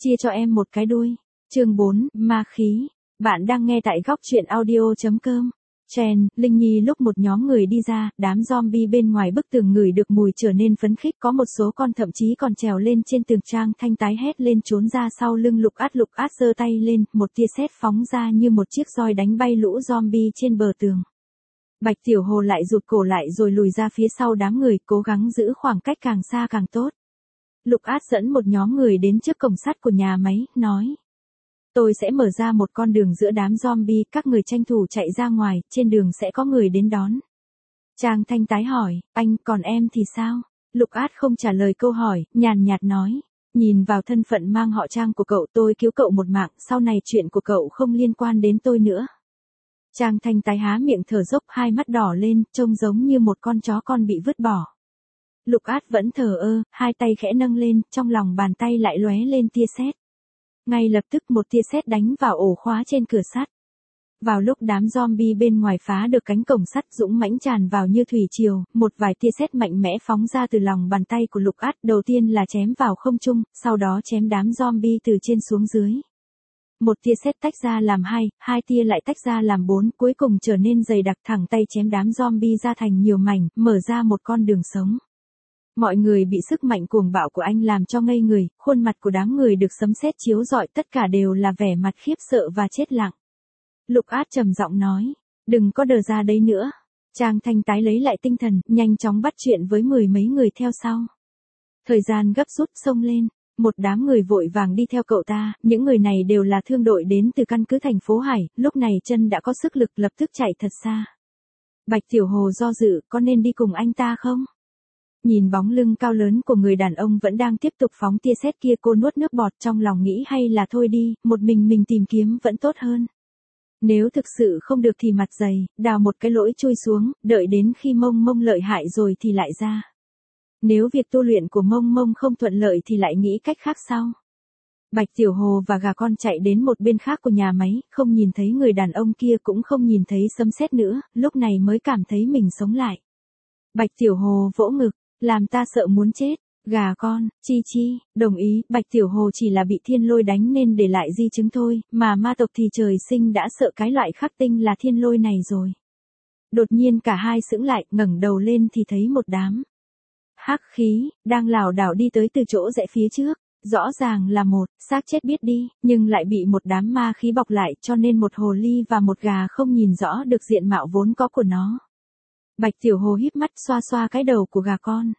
chia cho em một cái đuôi. Chương 4, ma khí. Bạn đang nghe tại góc truyện audio.com. Chen, Linh Nhi lúc một nhóm người đi ra, đám zombie bên ngoài bức tường ngửi được mùi trở nên phấn khích, có một số con thậm chí còn trèo lên trên tường. Trang Thanh tái hét lên trốn ra sau lưng Lục Át giơ tay lên, một tia sét phóng ra như một chiếc roi đánh bay lũ zombie trên bờ tường. Bạch Tiểu Hồ lại rụt cổ lại rồi lùi ra phía sau đám người, cố gắng giữ khoảng cách càng xa càng tốt. Lục Át dẫn một nhóm người đến trước cổng sắt của nhà máy, nói. Tôi sẽ mở ra một con đường giữa đám zombie, các người tranh thủ chạy ra ngoài, trên đường sẽ có người đến đón. Trang Thanh tái hỏi, anh, còn em thì sao? Lục Át không trả lời câu hỏi, nhàn nhạt nói. Nhìn vào thân phận mang họ Trang của cậu, tôi cứu cậu một mạng, sau này chuyện của cậu không liên quan đến tôi nữa. Trang Thanh tái há miệng thở dốc, hai mắt đỏ lên, trông giống như một con chó con bị vứt bỏ. Lục Át vẫn thờ ơ, hai tay khẽ nâng lên, trong lòng bàn tay lại lóe lên tia sét. Ngay lập tức một tia sét đánh vào ổ khóa trên cửa sắt. Vào lúc đám zombie bên ngoài phá được cánh cổng sắt dũng mãnh tràn vào như thủy triều, một vài tia sét mạnh mẽ phóng ra từ lòng bàn tay của Lục Át, đầu tiên là chém vào không trung, sau đó chém đám zombie từ trên xuống dưới. Một tia sét tách ra làm hai tia lại tách ra làm 4, cuối cùng trở nên dày đặc, thẳng tay chém đám zombie ra thành nhiều mảnh, mở ra một con đường sống. Mọi người bị sức mạnh cuồng bạo của anh làm cho ngây người, khuôn mặt của đám người được sấm sét chiếu rọi, tất cả đều là vẻ mặt khiếp sợ và chết lặng. Lục Át trầm giọng nói, đừng có đờ ra đấy nữa. Trang Thanh tái lấy lại tinh thần, nhanh chóng bắt chuyện với 10 mấy người theo sau. Thời gian gấp rút xông lên, một đám người vội vàng đi theo cậu ta, những người này đều là thương đội đến từ căn cứ thành phố Hải, lúc này chân đã có sức lực lập tức chạy thật xa. Bạch Tiểu Hồ do dự, có nên đi cùng anh ta không? Nhìn bóng lưng cao lớn của người đàn ông vẫn đang tiếp tục phóng tia sét kia, cô nuốt nước bọt, trong lòng nghĩ hay là thôi đi, một mình tìm kiếm vẫn tốt hơn. Nếu thực sự không được thì mặt dày, đào một cái lỗ chui xuống, đợi đến khi Mông lợi hại rồi thì lại ra. Nếu việc tu luyện của Mông không thuận lợi thì lại nghĩ cách khác sau. Bạch Tiểu Hồ và gà con chạy đến một bên khác của nhà máy, không nhìn thấy người đàn ông kia, cũng không nhìn thấy sấm sét nữa, lúc này mới cảm thấy mình sống lại. Bạch Tiểu Hồ vỗ ngực, làm ta sợ muốn chết. Gà con, chi, đồng ý. Bạch Tiểu Hồ chỉ là bị thiên lôi đánh nên để lại di chứng thôi, mà ma tộc thì trời sinh đã sợ cái loại khắc tinh là thiên lôi này rồi. Đột nhiên cả hai sững lại, ngẩng đầu lên thì thấy một đám hắc khí đang lảo đảo đi tới từ chỗ rẽ phía trước. Rõ ràng là một xác chết biết đi, nhưng lại bị một đám ma khí bọc lại, cho nên một hồ ly và một gà không nhìn rõ được diện mạo vốn có của nó. Bạch Tiểu Hồ híp mắt xoa cái đầu của gà con.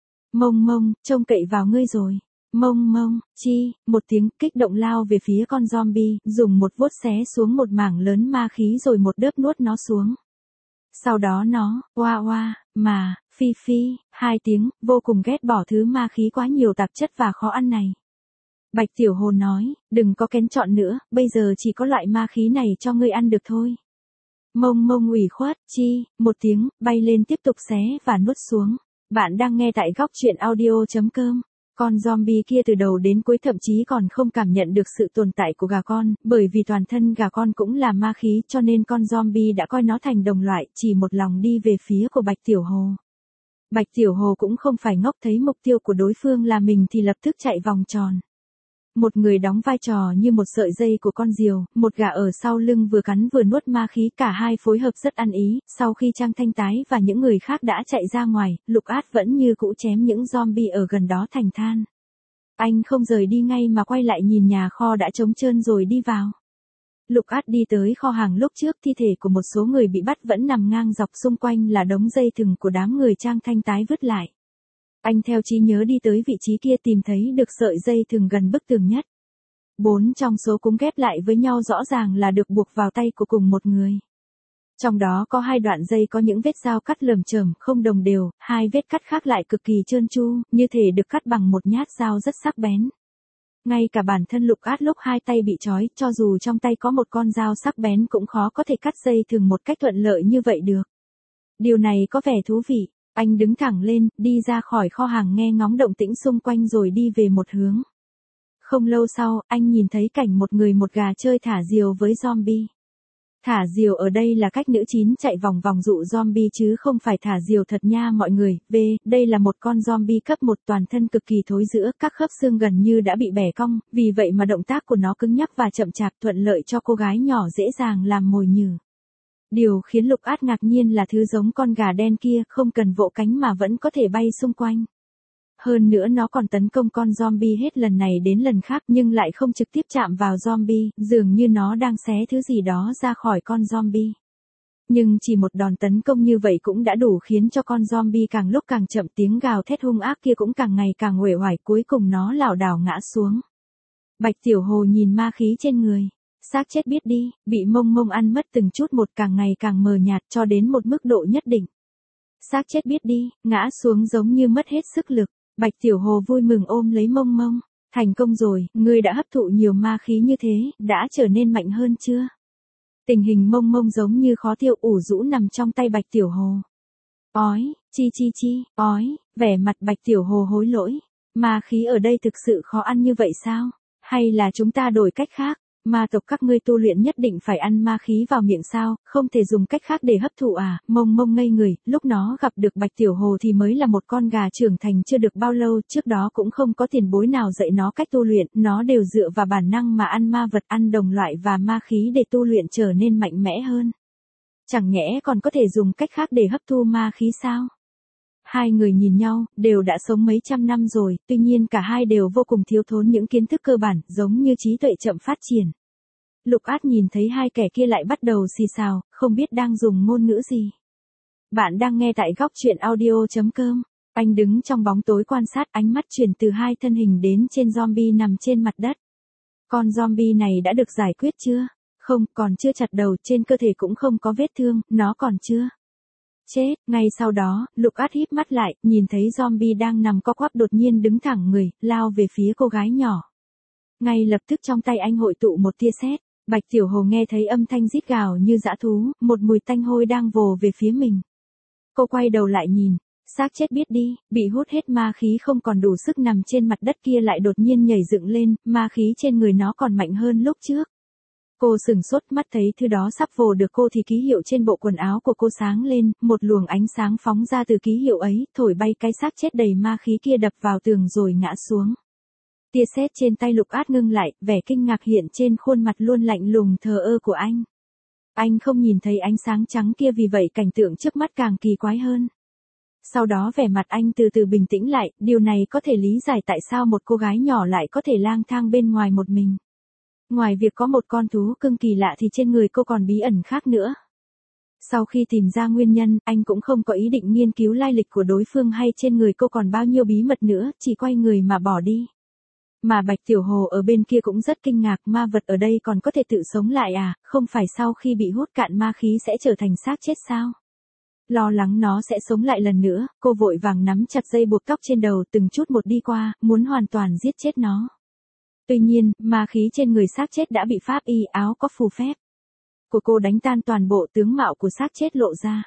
Mông, trông cậy vào ngươi rồi. Mông, chi, một tiếng, kích động lao về phía con zombie, dùng một vuốt xé xuống một mảng lớn ma khí rồi một đớp nuốt nó xuống. Sau đó nó, oa, mà, phi, 2 tiếng, vô cùng ghét bỏ thứ ma khí quá nhiều tạp chất và khó ăn này. Bạch Tiểu Hồ nói, đừng có kén chọn nữa, bây giờ chỉ có loại ma khí này cho ngươi ăn được thôi. Mông ủy khuất, chi, một tiếng, bay lên tiếp tục xé và nuốt xuống. Bạn đang nghe tại góc truyện audio.com. Con zombie kia từ đầu đến cuối thậm chí còn không cảm nhận được sự tồn tại của gà con, bởi vì toàn thân gà con cũng là ma khí, cho nên con zombie đã coi nó thành đồng loại, chỉ một lòng đi về phía của Bạch Tiểu Hồ. Bạch Tiểu Hồ cũng không phải ngốc, thấy mục tiêu của đối phương là mình thì lập tức chạy vòng tròn. Một người đóng vai trò như một sợi dây của con diều, một gà ở sau lưng vừa cắn vừa nuốt ma khí, cả hai phối hợp rất ăn ý. Sau khi Trang Thanh tái và những người khác đã chạy ra ngoài, Lục Át vẫn như cũ chém những zombie ở gần đó thành than. Anh không rời đi ngay mà quay lại nhìn nhà kho đã trống trơn rồi đi vào. Lục Át đi tới kho hàng lúc trước, thi thể của một số người bị bắt vẫn nằm ngang dọc, xung quanh là đống dây thừng của đám người Trang Thanh tái vứt lại. Anh theo trí nhớ đi tới vị trí kia, tìm thấy được sợi dây thừng gần bức tường nhất. 4 trong số cũng ghép lại với nhau, rõ ràng là được buộc vào tay của cùng một người. Trong đó có 2 đoạn dây có những vết dao cắt lởm chởm, không đồng đều, 2 vết cắt khác lại cực kỳ trơn tru, như thể được cắt bằng một nhát dao rất sắc bén. Ngay cả bản thân Lục Át lúc 2 tay bị trói, cho dù trong tay có một con dao sắc bén cũng khó có thể cắt dây thừng một cách thuận lợi như vậy được. Điều này có vẻ thú vị. Anh đứng thẳng lên, đi ra khỏi kho hàng, nghe ngóng động tĩnh xung quanh rồi đi về một hướng. Không lâu sau, anh nhìn thấy cảnh một người một gà chơi thả diều với zombie. Thả diều ở đây là cách nữ chín chạy vòng vòng dụ zombie chứ không phải thả diều thật nha mọi người. Đây là một con zombie cấp 1 toàn thân cực kỳ thối rữa, các khớp xương gần như đã bị bẻ cong, vì vậy mà động tác của nó cứng nhắc và chậm chạp thuận lợi cho cô gái nhỏ dễ dàng làm mồi nhử. Điều khiến Lục Át ngạc nhiên là thứ giống con gà đen kia không cần vỗ cánh mà vẫn có thể bay xung quanh. Hơn nữa nó còn tấn công con zombie hết lần này đến lần khác nhưng lại không trực tiếp chạm vào zombie, dường như nó đang xé thứ gì đó ra khỏi con zombie. Nhưng chỉ một đòn tấn công như vậy cũng đã đủ khiến cho con zombie càng lúc càng chậm, tiếng gào thét hung ác kia cũng càng ngày càng uể oải, cuối cùng nó lảo đảo ngã xuống. Bạch Tiểu Hồ nhìn ma khí trên người. Xác chết biết đi, bị mông mông ăn mất từng chút một, càng ngày càng mờ nhạt cho đến một mức độ nhất định. Xác chết biết đi, ngã xuống giống như mất hết sức lực. Bạch Tiểu Hồ vui mừng ôm lấy mông mông. Thành công rồi, ngươi đã hấp thụ nhiều ma khí như thế, đã trở nên mạnh hơn chưa? Tình hình mông mông giống như khó tiêu ủ rũ nằm trong tay Bạch Tiểu Hồ. Ói, ói, vẻ mặt Bạch Tiểu Hồ hối lỗi. Ma khí ở đây thực sự khó ăn như vậy sao? Hay là chúng ta đổi cách khác? Ma tộc các ngươi tu luyện nhất định phải ăn ma khí vào miệng sao, không thể dùng cách khác để hấp thụ à? Mông mông ngây người, lúc nó gặp được Bạch Tiểu Hồ thì mới là một con gà trưởng thành chưa được bao lâu, trước đó cũng không có tiền bối nào dạy nó cách tu luyện, nó đều dựa vào bản năng mà ăn ma vật, ăn đồng loại và ma khí để tu luyện trở nên mạnh mẽ hơn. Chẳng nhẽ còn có thể dùng cách khác để hấp thu ma khí sao? Hai người nhìn nhau, đều đã sống mấy trăm năm rồi, tuy nhiên cả hai đều vô cùng thiếu thốn những kiến thức cơ bản, giống như trí tuệ chậm phát triển. Lục Át nhìn thấy hai kẻ kia lại bắt đầu xì xào, không biết đang dùng ngôn ngữ gì. Bạn đang nghe tại góc truyện audio.com. Anh đứng trong bóng tối quan sát, ánh mắt chuyển từ hai thân hình đến trên zombie nằm trên mặt đất. Con zombie này đã được giải quyết chưa? Không, còn chưa chặt đầu, trên cơ thể cũng không có vết thương, nó còn chưa chết. Ngay sau đó, Lục Át híp mắt lại, nhìn thấy zombie đang nằm co quắp đột nhiên đứng thẳng người, lao về phía cô gái nhỏ. Ngay lập tức trong tay anh hội tụ một tia sét. Bạch Tiểu Hồ nghe thấy âm thanh rít gào như dã thú, một mùi tanh hôi đang vồ về phía mình. Cô quay đầu lại nhìn, xác chết biết đi, bị hút hết ma khí không còn đủ sức nằm trên mặt đất kia lại đột nhiên nhảy dựng lên, ma khí trên người nó còn mạnh hơn lúc trước. Cô sửng sốt, mắt thấy thứ đó sắp vồ được cô thì ký hiệu trên bộ quần áo của cô sáng lên, một luồng ánh sáng phóng ra từ ký hiệu ấy, thổi bay cái xác chết đầy ma khí kia đập vào tường rồi ngã xuống. Tia sét trên tay Lục Át ngưng lại, vẻ kinh ngạc hiện trên khuôn mặt luôn lạnh lùng thờ ơ của anh. Anh không nhìn thấy ánh sáng trắng kia, vì vậy cảnh tượng trước mắt càng kỳ quái hơn. Sau đó vẻ mặt anh từ từ bình tĩnh lại, điều này có thể lý giải tại sao một cô gái nhỏ lại có thể lang thang bên ngoài một mình. Ngoài việc có một con thú cưng kỳ lạ thì trên người cô còn bí ẩn khác nữa. Sau khi tìm ra nguyên nhân, anh cũng không có ý định nghiên cứu lai lịch của đối phương hay trên người cô còn bao nhiêu bí mật nữa, chỉ quay người mà bỏ đi. Mà Bạch Tiểu Hồ ở bên kia cũng rất kinh ngạc, ma vật ở đây còn có thể tự sống lại à, không phải sau khi bị hút cạn ma khí sẽ trở thành xác chết sao? Lo lắng nó sẽ sống lại lần nữa, cô vội vàng nắm chặt dây buộc tóc trên đầu từng chút một đi qua, muốn hoàn toàn giết chết nó. Tuy nhiên, ma khí trên người xác chết đã bị pháp y áo có phù phép của cô đánh tan toàn bộ tướng mạo của xác chết lộ ra.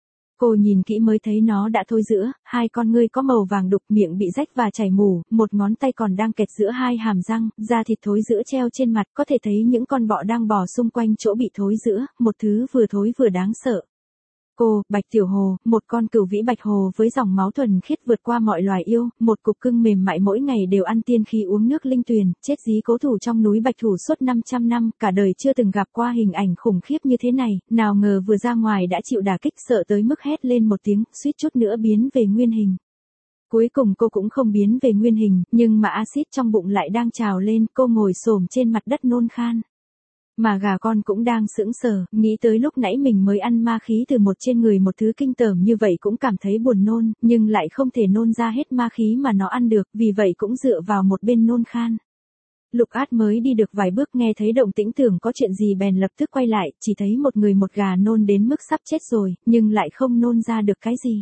Cô nhìn kỹ mới thấy nó đã thối rữa, hai con ngươi có màu vàng đục, miệng bị rách và chảy mủ, một ngón tay còn đang kẹt giữa hai hàm răng, da thịt thối rữa treo trên mặt, có thể thấy những con bọ đang bò xung quanh chỗ bị thối rữa, một thứ vừa thối vừa đáng sợ. Cô, Bạch Tiểu Hồ, một con cửu vĩ bạch hồ với dòng máu thuần khiết vượt qua mọi loài yêu, một cục cưng mềm mại mỗi ngày đều ăn tiên khí uống nước linh tuyền, chết dí cố thủ trong núi Bạch Thủ suốt 500 năm, cả đời chưa từng gặp qua hình ảnh khủng khiếp như thế này, nào ngờ vừa ra ngoài đã chịu đả kích, sợ tới mức hét lên một tiếng, suýt chút nữa biến về nguyên hình. Cuối cùng cô cũng không biến về nguyên hình, nhưng mà axit trong bụng lại đang trào lên, cô ngồi xổm trên mặt đất nôn khan. Mà gà con cũng đang sững sờ, nghĩ tới lúc nãy mình mới ăn ma khí từ một trên người một thứ kinh tởm như vậy cũng cảm thấy buồn nôn, nhưng lại không thể nôn ra hết ma khí mà nó ăn được, vì vậy cũng dựa vào một bên nôn khan. Lục Át mới đi được vài bước nghe thấy động tĩnh tưởng có chuyện gì bèn lập tức quay lại, chỉ thấy một người một gà nôn đến mức sắp chết rồi, nhưng lại không nôn ra được cái gì.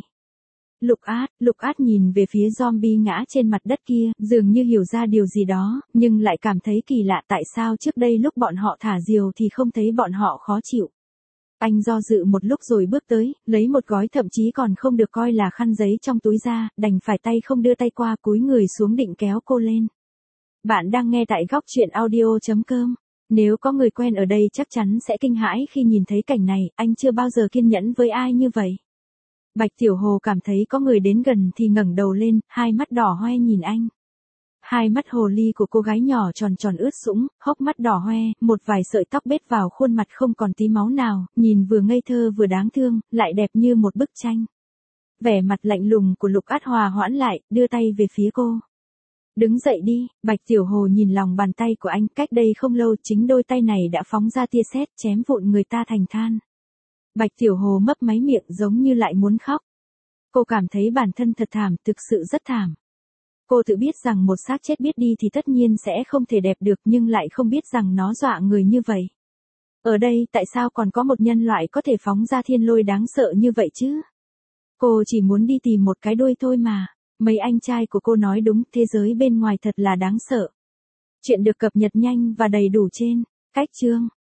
Lục Át nhìn về phía zombie ngã trên mặt đất kia, dường như hiểu ra điều gì đó, nhưng lại cảm thấy kỳ lạ tại sao trước đây lúc bọn họ thả diều thì không thấy bọn họ khó chịu. Anh do dự một lúc rồi bước tới, lấy một gói thậm chí còn không được coi là khăn giấy trong túi ra, đành phải tay không đưa tay qua, cúi người xuống định kéo cô lên. Bạn đang nghe tại góc truyện audio.com. Nếu có người quen ở đây chắc chắn sẽ kinh hãi khi nhìn thấy cảnh này, anh chưa bao giờ kiên nhẫn với ai như vậy. Bạch Tiểu Hồ cảm thấy có người đến gần thì ngẩng đầu lên, hai mắt đỏ hoe nhìn anh. Hai mắt hồ ly của cô gái nhỏ tròn tròn ướt sũng, hốc mắt đỏ hoe, một vài sợi tóc bết vào khuôn mặt không còn tí máu nào, nhìn vừa ngây thơ vừa đáng thương, lại đẹp như một bức tranh. Vẻ mặt lạnh lùng của Lục Át hòa hoãn lại, đưa tay về phía cô. Đứng dậy đi, Bạch Tiểu Hồ nhìn lòng bàn tay của anh, cách đây không lâu chính đôi tay này đã phóng ra tia sét chém vụn người ta thành than. Bạch Tiểu Hồ mấp máy miệng giống như lại muốn khóc. Cô cảm thấy bản thân thật thảm, thực sự rất thảm. Cô tự biết rằng một xác chết biết đi thì tất nhiên sẽ không thể đẹp được nhưng lại không biết rằng nó dọa người như vậy. Ở đây tại sao còn có một nhân loại có thể phóng ra thiên lôi đáng sợ như vậy chứ? Cô chỉ muốn đi tìm một cái đuôi thôi mà. Mấy anh trai của cô nói đúng, thế giới bên ngoài thật là đáng sợ. Chuyện được cập nhật nhanh và đầy đủ trên cách chương.